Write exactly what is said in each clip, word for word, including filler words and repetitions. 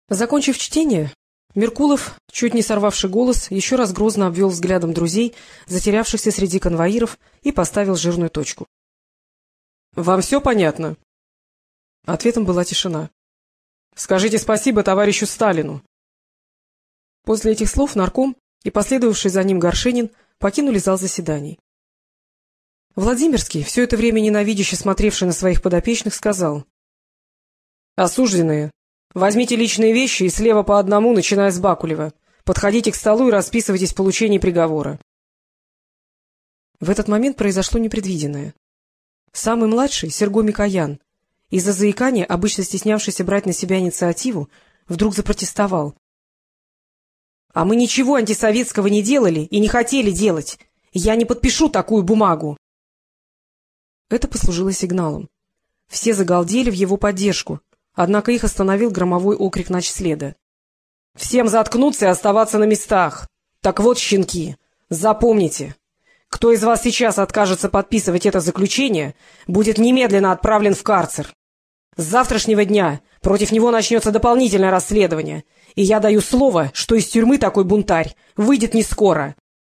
Закончив чтение, Меркулов, чуть не сорвавший голос, еще раз грозно обвел взглядом друзей, затерявшихся среди конвоиров, и поставил жирную точку. — Вам все понятно? Ответом была тишина. — Скажите спасибо товарищу Сталину. После этих слов нарком и последовавший за ним Горшенин покинули зал заседаний. Владимирский, все это время ненавидяще смотревший на своих подопечных, сказал: — Осужденные, возьмите личные вещи и слева по одному, начиная с Бакулева. Подходите к столу и расписывайтесь в получении приговора. В этот момент произошло непредвиденное. Самый младший, Серго Микоян, из-за заикания, обычно стеснявшийся брать на себя инициативу, вдруг запротестовал. — А мы ничего антисоветского не делали и не хотели делать. Я не подпишу такую бумагу. Это послужило сигналом. Все загалдели в его поддержку, однако их остановил громовой окрик начследа. — Всем заткнуться и оставаться на местах. Так вот, щенки, запомните, кто из вас сейчас откажется подписывать это заключение, будет немедленно отправлен в карцер. С завтрашнего дня против него начнется дополнительное расследование, и я даю слово, что из тюрьмы такой бунтарь выйдет не скоро.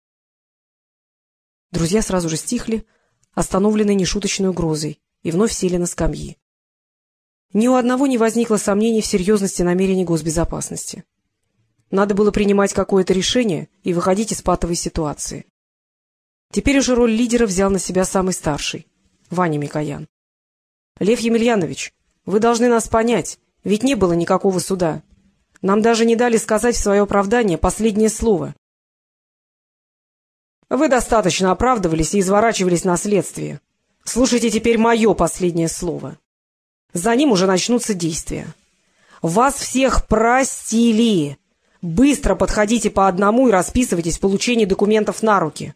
Друзья сразу же стихли, остановленные нешуточной угрозой, и вновь сели на скамьи. Ни у одного не возникло сомнений в серьезности намерений госбезопасности. Надо было принимать какое-то решение и выходить из патовой ситуации. Теперь уже роль лидера взял на себя самый старший — Ваня Микоян. — Лев Емельянович, вы должны нас понять, ведь не было никакого суда. Нам даже не дали сказать в свое оправдание последнее слово. Вы достаточно оправдывались и изворачивались на следствие. Слушайте теперь мое последнее слово. За ним уже начнутся действия. Вас всех простили. Быстро подходите по одному и расписывайтесь в получении документов на руки.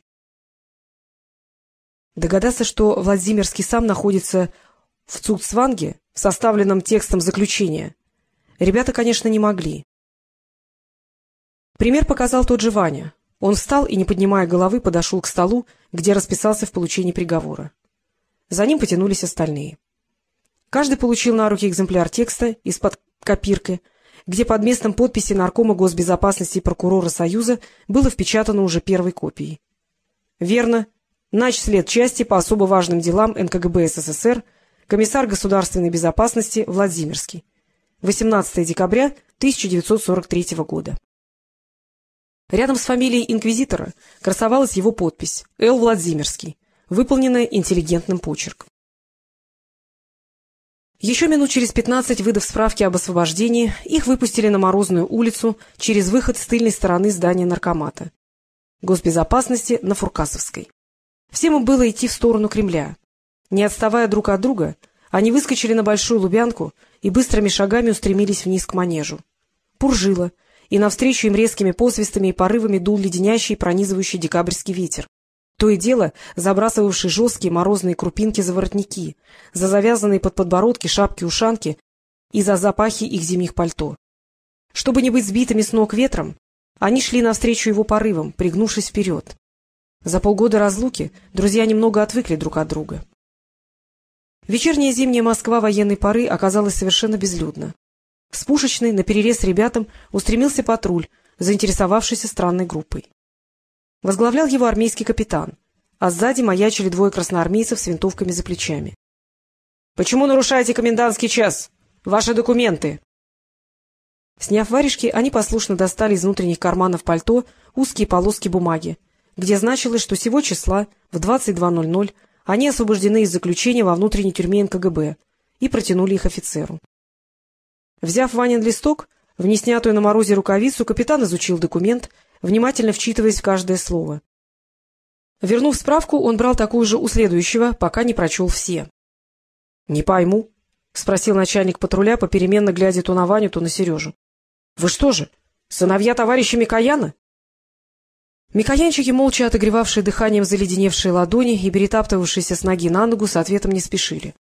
Догадаться, что Владимирский сам находится в Цугцванге, в составленном текстом заключения, ребята, конечно, не могли. Пример показал тот же Ваня. Он встал и, не поднимая головы, подошел к столу, где расписался в получении приговора. За ним потянулись остальные. Каждый получил на руки экземпляр текста из-под копирки, где под местом подписи наркома госбезопасности и прокурора Союза было впечатано уже первой копией. Верно. Начслед части по особо важным делам эн ка гэ бэ эс эс эс эр, комиссар государственной безопасности Владимирский. восемнадцатого декабря тысяча девятьсот сорок третьего года. Рядом с фамилией инквизитора красовалась его подпись «Л. Владимирский», выполненная интеллигентным почерком. Еще минут через пятнадцать, выдав справки об освобождении, их выпустили на Морозную улицу через выход с тыльной стороны здания наркомата госбезопасности на Фуркасовской. Всем им было идти в сторону Кремля. Не отставая друг от друга, они выскочили на Большую Лубянку и быстрыми шагами устремились вниз к манежу. Пуржило, и навстречу им резкими посвистами и порывами дул леденящий и пронизывающий декабрьский ветер, то и дело забрасывавший жесткие морозные крупинки за воротники, за завязанные под подбородки шапки-ушанки и за запахи их зимних пальто. Чтобы не быть сбитыми с ног ветром, они шли навстречу его порывам, пригнувшись вперед. За полгода разлуки друзья немного отвыкли друг от друга. Вечерняя зимняя Москва военной поры оказалась совершенно безлюдна. С пушечной наперерез ребятам устремился патруль, заинтересовавшийся странной группой. Возглавлял его армейский капитан, а сзади маячили двое красноармейцев с винтовками за плечами. — Почему нарушаете комендантский час? Ваши документы! Сняв варежки, они послушно достали из внутренних карманов пальто узкие полоски бумаги, где значилось, что сего числа в двадцать два ноль ноль они освобождены из заключения во внутренней тюрьме эн ка гэ бэ, и протянули их офицеру. Взяв Ванин листок, в неснятую на морозе рукавицу, капитан изучил документ, внимательно вчитываясь в каждое слово. Вернув справку, он брал такую же у следующего, пока не прочел все. — Не пойму, — спросил начальник патруля, попеременно глядя то на Ваню, то на Сережу. — Вы что же, сыновья товарища Микояна? Микоянчики, молча отогревавшие дыханием заледеневшие ладони и перетаптывавшиеся с ноги на ногу, с ответом не спешили.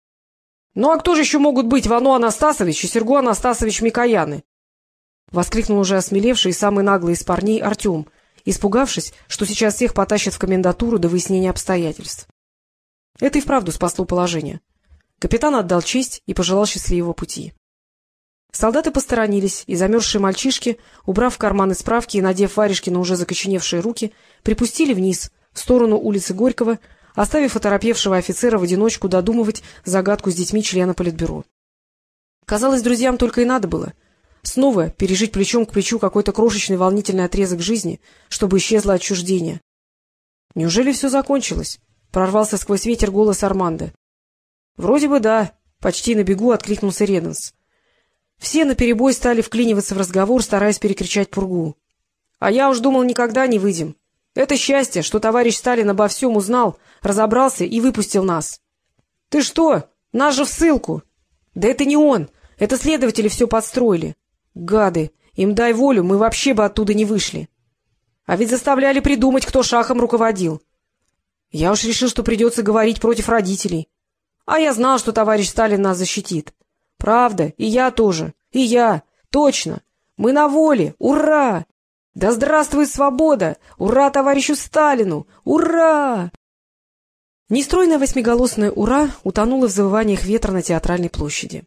— Ну а кто же еще могут быть Вано Анастасович и Серго Анастасович Микояны? — воскликнул уже осмелевший и самый наглый из парней Артем, испугавшись, что сейчас всех потащат в комендатуру до выяснения обстоятельств. Это и вправду спасло положение. Капитан отдал честь и пожелал счастливого пути. Солдаты посторонились, и замерзшие мальчишки, убрав в карманы справки и надев варежки на уже закоченевшие руки, припустили вниз, в сторону улицы Горького, оставив оторопевшего офицера в одиночку додумывать загадку с детьми члена политбюро. Казалось, друзьям только и надо было снова пережить плечом к плечу какой-то крошечный волнительный отрезок жизни, чтобы исчезло отчуждение. — Неужели все закончилось? — прорвался сквозь ветер голос Армандо. — Вроде бы да, — почти на бегу откликнулся Реденс. Все наперебой стали вклиниваться в разговор, стараясь перекричать пургу. — А я уж думал, никогда не выйдем. Это счастье, что товарищ Сталин обо всем узнал, разобрался и выпустил нас. — Ты что? Нас же в ссылку! — Да это не он, это следователи все подстроили. Гады, им дай волю, мы вообще бы оттуда не вышли. А ведь заставляли придумать, кто шахом руководил. Я уж решил, что придется говорить против родителей. А я знал, что товарищ Сталин нас защитит. Правда, и я тоже. И я. Точно. Мы на воле. Ура! Да здравствует свобода! Ура товарищу Сталину! Ура! Нестройное восьмиголосное «Ура» утонуло в завываниях ветра на Театральной площади.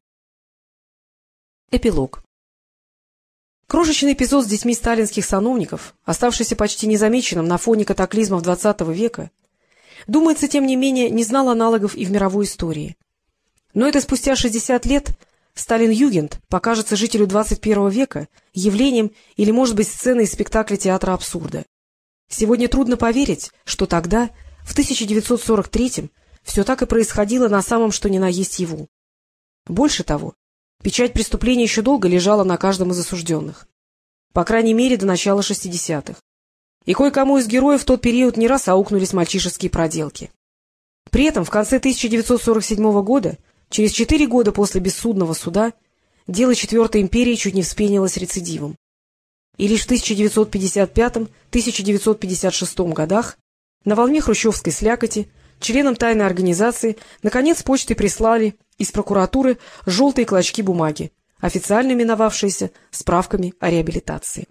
Эпилог. Крошечный эпизод с детьми сталинских сановников, оставшийся почти незамеченным на фоне катаклизмов двадцатого века, думается, тем не менее, не знал аналогов и в мировой истории. Но это спустя шестьдесят лет Сталин-Югент покажется жителю двадцать первого века явлением или, может быть, сценой из спектакля театра абсурда. Сегодня трудно поверить, что тогда, в тысяча девятьсот сорок третьем, все так и происходило на самом что ни на есть яву. Больше того, печать преступления еще долго лежала на каждом из осужденных. По крайней мере, до начала шестидесятых. И кое-кому из героев в тот период не раз аукнулись мальчишеские проделки. При этом в конце тысяча девятьсот сорок седьмого года, через четыре года после бессудного суда, дело Четвертой империи чуть не вспенилось рецидивом. И лишь в тысяча девятьсот пятьдесят пятом — тысяча девятьсот пятьдесят шестом годах на волне хрущевской слякоти членам тайной организации наконец почтой прислали из прокуратуры желтые клочки бумаги, официально именовавшиеся справками о реабилитации.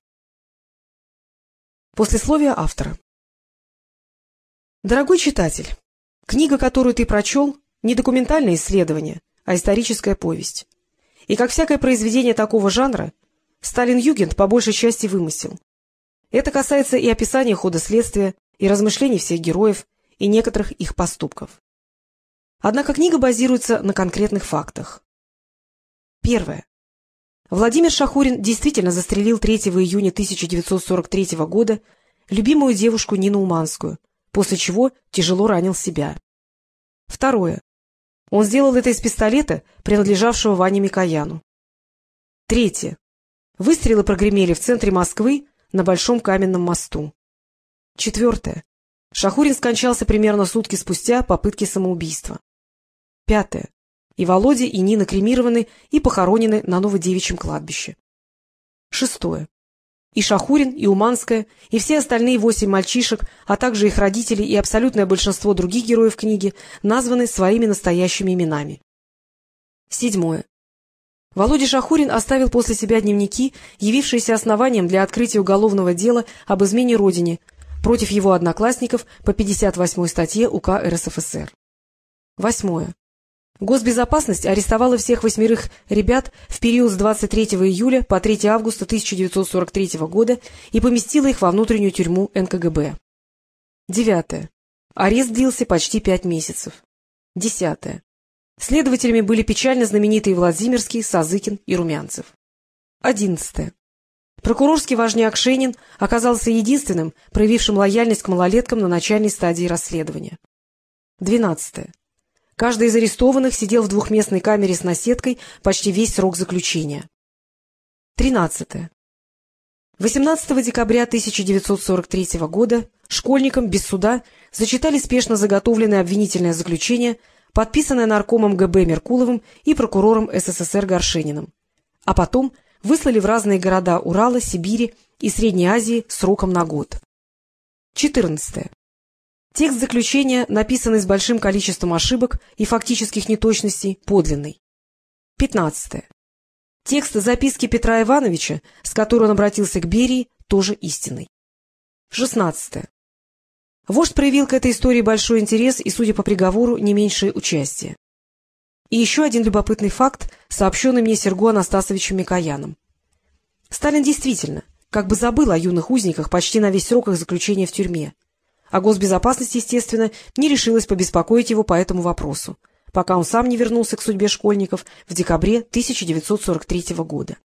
Послесловие автора. Дорогой читатель, книга, которую ты прочел, не документальное исследование, а историческая повесть. И, как всякое произведение такого жанра, Сталин-Югент по большей части вымысел. Это касается и описания хода следствия, и размышлений всех героев, и некоторых их поступков. Однако книга базируется на конкретных фактах. Первое. Владимир Шахурин действительно застрелил третьего июня тысяча девятьсот сорок третьего года любимую девушку Нину Уманскую, после чего тяжело ранил себя. Второе. Он сделал это из пистолета, принадлежавшего Ване Микояну. Третье. Выстрелы прогремели в центре Москвы на Большом каменном мосту. Четвертое. Шахурин скончался примерно сутки спустя попытки самоубийства. Пятое. И Володя, и Нина кремированы и похоронены на Новодевичьем кладбище. Шестое. И Шахурин, и Уманская, и все остальные восемь мальчишек, а также их родители и абсолютное большинство других героев книги названы своими настоящими именами. Седьмое. Володя Шахурин оставил после себя дневники, явившиеся основанием для открытия уголовного дела об измене Родине против его одноклассников по пятьдесят восьмой статье УК РСФСР. Восьмое. Госбезопасность арестовала всех восьмерых ребят в период с двадцать третьего июля по третьего августа тысяча девятьсот сорок третьего года и поместила их во внутреннюю тюрьму эн ка гэ бэ. Девятое. Арест длился почти пять месяцев. Десятое. Следователями были печально знаменитые Владимирский, Сазыкин и Румянцев. Одиннадцатое. Прокурорский важняк Шенин оказался единственным, проявившим лояльность к малолеткам на начальной стадии расследования. Двенадцатое. Каждый из арестованных сидел в двухместной камере с наседкой почти весь срок заключения. Тринадцатое. восемнадцатого декабря тысяча девятьсот сорок третьего года школьникам без суда зачитали спешно заготовленное обвинительное заключение, подписанное наркомом гэ бэ Меркуловым и прокурором эс эс эс эр Горшениным, а потом выслали в разные города Урала, Сибири и Средней Азии сроком на год. Четырнадцатое. Текст заключения, написанный с большим количеством ошибок и фактических неточностей, подлинный. Пятнадцатое. Текст записки Петра Ивановича, с которой он обратился к Берии, тоже истинный. Шестнадцатое. Вождь проявил к этой истории большой интерес и, судя по приговору, не меньшее участие. И еще один любопытный факт, сообщенный мне Серго Анастасовичем Микояном. Сталин действительно как бы забыл о юных узниках почти на весь срок их заключения в тюрьме, а госбезопасность, естественно, не решилась побеспокоить его по этому вопросу, пока он сам не вернулся к судьбе школьников в декабре тысяча девятьсот сорок третьего года.